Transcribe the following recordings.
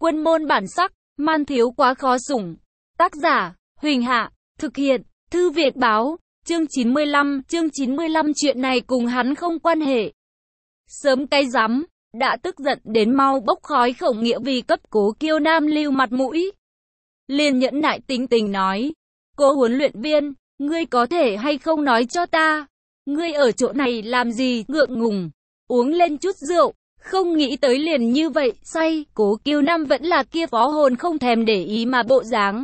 Quân môn bản sắc, man thiếu quá khó sủng. Tác giả, Huỳnh Hạ, thực hiện, Thư Viện Báo, chương 95 chuyện này cùng hắn không quan hệ. Sớm cái rắm, đã tức giận đến mau bốc khói Khổng Nghĩa vì cấp Cố Kiêu Nam lưu mặt mũi. Liền nhẫn nại tính tình nói, cô huấn luyện viên, ngươi có thể hay không nói cho ta, ngươi ở chỗ này làm gì, ngượng ngùng, uống lên chút rượu. Không nghĩ tới liền như vậy, say, Cố Kiêu Nam vẫn là kia phó hồn không thèm để ý mà bộ dáng.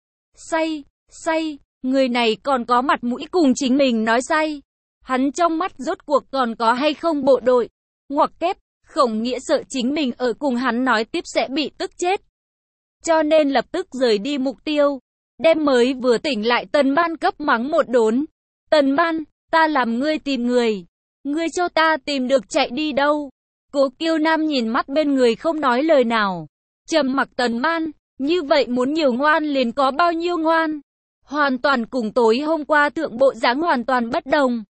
Say, người này còn có mặt mũi cùng chính mình nói say. Hắn trong mắt rốt cuộc còn có hay không bộ đội. Ngoặc kép, Khổng Nghĩa sợ chính mình ở cùng hắn nói tiếp sẽ bị tức chết. Cho nên lập tức rời đi mục tiêu. Đem mới vừa tỉnh lại Tần Ban cấp mắng một đốn. Tần Ban, ta làm ngươi tìm người. Ngươi cho ta tìm được chạy đi đâu? Cố Kiêu Nam nhìn mắt bên người không nói lời nào. Trầm mặc. Tần Ban, như vậy muốn nhiều ngoan liền có bao nhiêu ngoan. Hoàn toàn cùng tối hôm qua thượng bộ dáng hoàn toàn bất đồng.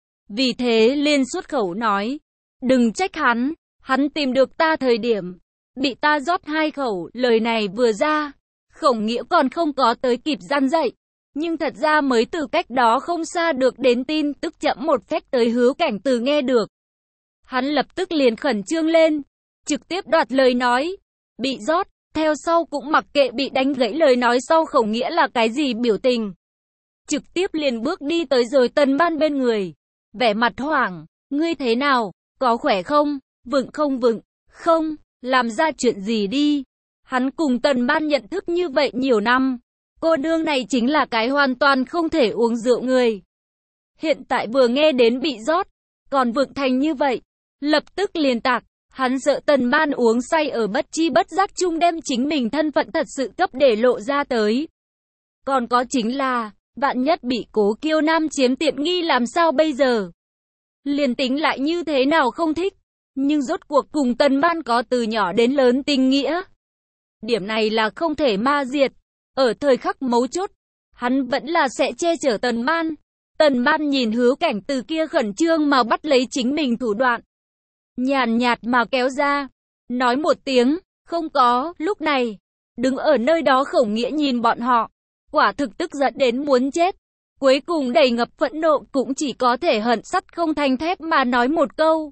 Vì thế liền xuất khẩu nói, đừng trách hắn tìm được ta thời điểm, bị ta rót 2 khẩu. Lời này vừa ra, Khổng Nghĩa còn không có tới kịp răn dậy. Nhưng thật ra mới từ cách đó không xa được đến tin tức chậm một phép tới Hứa Cảnh Từ nghe được. Hắn lập tức liền khẩn trương lên, trực tiếp đoạt lời nói, bị rót, theo sau cũng mặc kệ bị đánh gãy lời nói sau Khổng Nghĩa là cái gì biểu tình. Trực tiếp liền bước đi tới rồi Tần Ban bên người, vẻ mặt hoảng, ngươi thế nào, có khỏe không, vựng không, làm ra chuyện gì đi. Hắn cùng Tần Ban nhận thức như vậy nhiều năm, cô nương này chính là cái hoàn toàn không thể uống rượu người. Hiện tại vừa nghe đến bị rót, còn vựng thành như vậy, lập tức liền tạc. Hắn sợ Tần Ban uống say ở bất chi bất giác chung đem chính mình thân phận thật sự cấp để lộ ra tới. Còn có chính là, vạn nhất bị Cố Kiêu Nam chiếm tiện nghi làm sao bây giờ? Liền tính lại như thế nào không thích, nhưng rốt cuộc cùng Tần Ban có từ nhỏ đến lớn tình nghĩa. Điểm này là không thể ma diệt. Ở thời khắc mấu chốt, hắn vẫn là sẽ che chở Tần Ban. Tần Ban nhìn Hứa Cảnh Từ kia khẩn trương mà bắt lấy chính mình thủ đoạn, nhàn nhạt mà kéo ra, nói một tiếng, không có. Lúc này, đứng ở nơi đó Khổng Nghĩa nhìn bọn họ, quả thực tức giận đến muốn chết. Cuối cùng đầy ngập phẫn nộ cũng chỉ có thể hận sắt không thành thép mà nói một câu.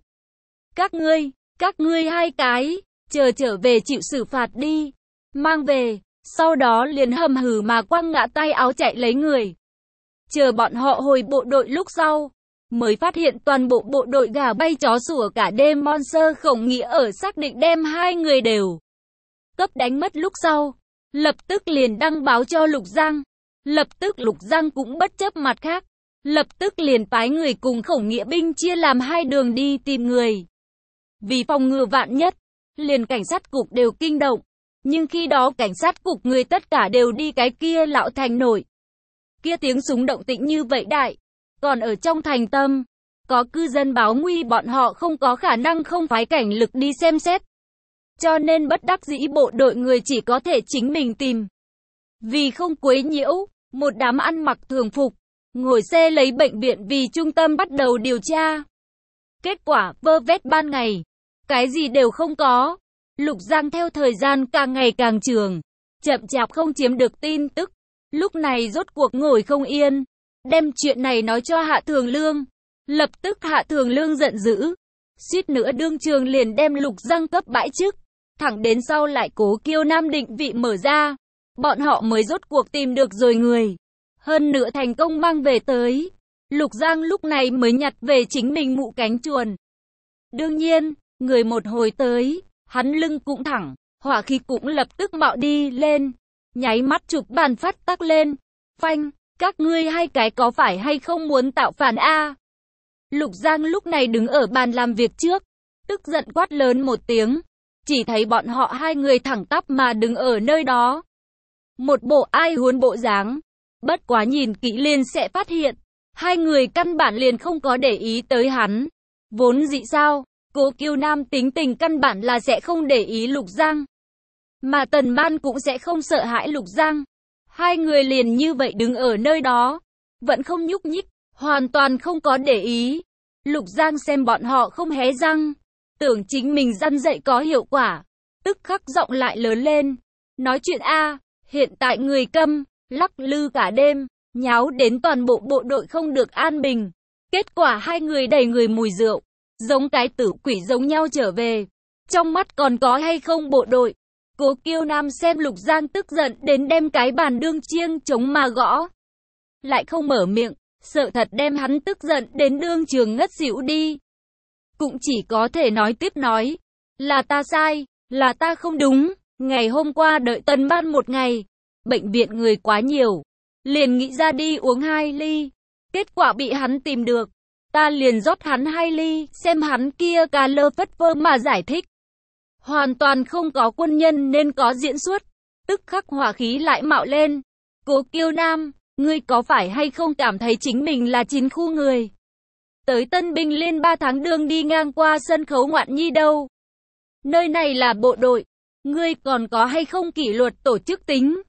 Các ngươi 2 cái, trở về chịu xử phạt đi, mang về. Sau đó liền hầm hừ mà quăng ngã tay áo chạy lấy người. Chờ bọn họ hồi bộ đội lúc sau, mới phát hiện toàn bộ bộ đội gà bay chó sủa cả đêm. Monster Khổng Nghĩa ở xác định đem 2 người đều cấp đánh mất lúc sau, lập tức liền đăng báo cho Lục Giang. Lập tức Lục Giang cũng bất chấp mặt khác, lập tức liền phái người cùng Khổng Nghĩa binh chia làm 2 đường đi tìm người. Vì phòng ngừa vạn nhất, liền cảnh sát cục đều kinh động. Nhưng khi đó cảnh sát cục người tất cả đều đi cái kia Lão Thành nổi. Kia tiếng súng động tĩnh như vậy đại. Còn ở trong thành tâm, có cư dân báo nguy bọn họ không có khả năng không phái cảnh lực đi xem xét. Cho nên bất đắc dĩ bộ đội người chỉ có thể chính mình tìm. Vì không quấy nhiễu, một đám ăn mặc thường phục, ngồi xe lấy bệnh viện vì trung tâm bắt đầu điều tra. Kết quả vơ vét ban ngày, cái gì đều không có. Lục Giang theo thời gian càng ngày càng trường, chậm chạp không chiếm được tin tức. Lúc này rốt cuộc ngồi không yên, đem chuyện này nói cho Hạ Thường Lương. Lập tức Hạ Thường Lương giận dữ, suýt nữa đương trường liền đem Lục Giang cấp bãi chức. Thẳng đến sau lại Cố Kiêu Nam định vị mở ra, bọn họ mới rốt cuộc tìm được rồi người. Hơn nữa thành công mang về tới. Lục Giang lúc này mới nhặt về chính mình mũ cánh chuồn. Đương nhiên, người một hồi tới, hắn lưng cũng thẳng, hỏa khí cũng lập tức mạo đi lên, nháy mắt chụp bàn phát tắc lên. Phanh, các ngươi 2 cái có phải hay không muốn tạo phản a? Lục Giang lúc này đứng ở bàn làm việc trước, tức giận quát lớn một tiếng. Chỉ thấy bọn họ 2 người thẳng tắp mà đứng ở nơi đó. Một bộ ai huấn bộ dáng. Bất quá nhìn kỹ liền sẽ phát hiện, 2 người căn bản liền không có để ý tới hắn. Vốn dĩ sao, Cố Kiêu Nam tính tình căn bản là sẽ không để ý Lục Giang. Mà Tần Ban cũng sẽ không sợ hãi Lục Giang. 2 người liền như vậy đứng ở nơi đó, vẫn không nhúc nhích, hoàn toàn không có để ý. Lục Giang xem bọn họ không hé răng, tưởng chính mình răn dạy có hiệu quả, tức khắc giọng lại lớn lên. Nói chuyện a, hiện tại người câm, lắc lư cả đêm, nháo đến toàn bộ bộ đội không được an bình. Kết quả hai người đầy người mùi rượu, giống cái tử quỷ giống nhau trở về. Trong mắt còn có hay không bộ đội. Cố Kiêu Nam xem Lục Giang tức giận đến đem cái bàn đương chiêng chống mà gõ. Lại không mở miệng, sợ thật đem hắn tức giận đến đương trường ngất xỉu đi. Cũng chỉ có thể nói tiếp nói, là ta sai, là ta không đúng, ngày hôm qua đợi Tần Ban một ngày, bệnh viện người quá nhiều, liền nghĩ ra đi uống 2 ly, kết quả bị hắn tìm được, ta liền rót hắn 2 ly, xem hắn kia cà lơ phất phơ mà giải thích. Hoàn toàn không có quân nhân nên có diễn xuất, tức khắc hỏa khí lại mạo lên. Cố Kiêu Nam, ngươi có phải hay không cảm thấy chính mình là chiến khu người? Tới Tân Binh lên 3 tháng đường đi ngang qua sân khấu ngoạn nhi đâu? Nơi này là bộ đội, ngươi còn có hay không kỷ luật tổ chức tính?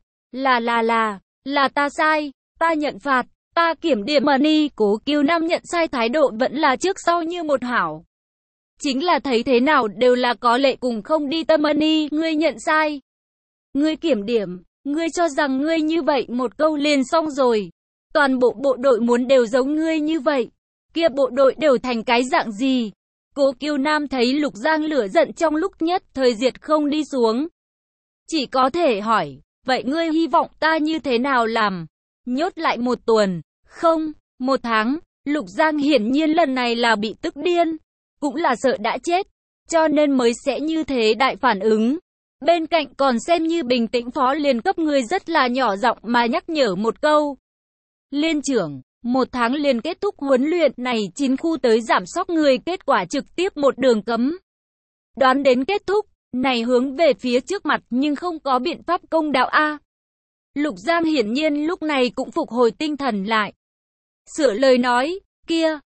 Là ta sai, ta nhận phạt, ta kiểm điểm mà ni. Cố Kiêu Nam nhận sai thái độ vẫn là trước sau như một hảo. Chính là thấy thế nào đều là có lệ cùng không đi tâm ni, ngươi nhận sai. Ngươi kiểm điểm, ngươi cho rằng ngươi như vậy một câu liền xong rồi. Toàn bộ bộ đội muốn đều giống ngươi như vậy. Kia bộ đội đều thành cái dạng gì? Cố Kiêu Nam thấy Lục Giang lửa giận trong lúc nhất thời diệt không đi xuống. Chỉ có thể hỏi, vậy ngươi hy vọng ta như thế nào làm? Nhốt lại 1 tuần, không, 1 tháng. Lục Giang hiển nhiên lần này là bị tức điên, cũng là sợ đã chết, cho nên mới sẽ như thế đại phản ứng. Bên cạnh còn xem như bình tĩnh phó liên cấp người rất là nhỏ giọng mà nhắc nhở một câu. Liên trưởng, 1 tháng liền kết thúc huấn luyện này 9 khu tới giảm sóc người, kết quả trực tiếp một đường cấm. Đoán đến kết thúc, này hướng về phía trước mặt nhưng không có biện pháp công đạo a. Lục Giang hiển nhiên lúc này cũng phục hồi tinh thần lại. Sửa lời nói, kia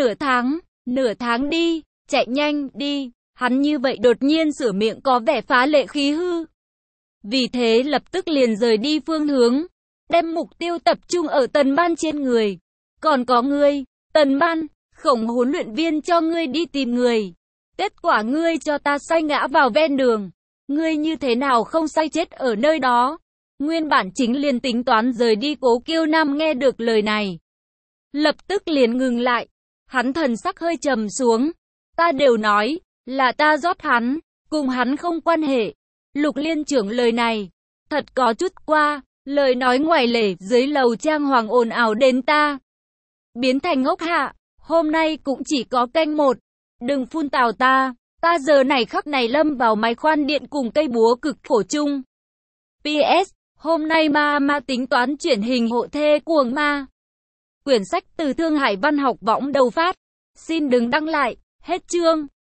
nửa tháng đi, chạy nhanh đi. Hắn như vậy đột nhiên sửa miệng có vẻ phá lệ khí hư. Vì thế lập tức liền rời đi phương hướng, đem mục tiêu tập trung ở Tần Ban trên người. Còn có ngươi, Tần Ban, Khổng huấn luyện viên cho ngươi đi tìm người. Kết quả ngươi cho ta say ngã vào ven đường. Ngươi như thế nào không say chết ở nơi đó? Nguyên bản chính liền tính toán rời đi. Cố Kiêu Nam nghe được lời này, lập tức liền ngừng lại. Hắn thần sắc hơi trầm xuống. Ta đều nói, là ta rót hắn, cùng hắn không quan hệ. Lục liên trưởng lời này, thật có chút qua, lời nói ngoài lề, dưới lầu trang hoàng ồn ào đến ta. Biến thành ngốc hạ, hôm nay cũng chỉ có canh 1. Đừng phun tào ta giờ này khắc này lâm vào máy khoan điện cùng cây búa cực khổ chung. PS, hôm nay ma tính toán chuyển hình hộ thê cuồng ma. Quyển sách từ Thương Hải Văn học võng đầu phát. Xin đừng đăng lại, hết chương.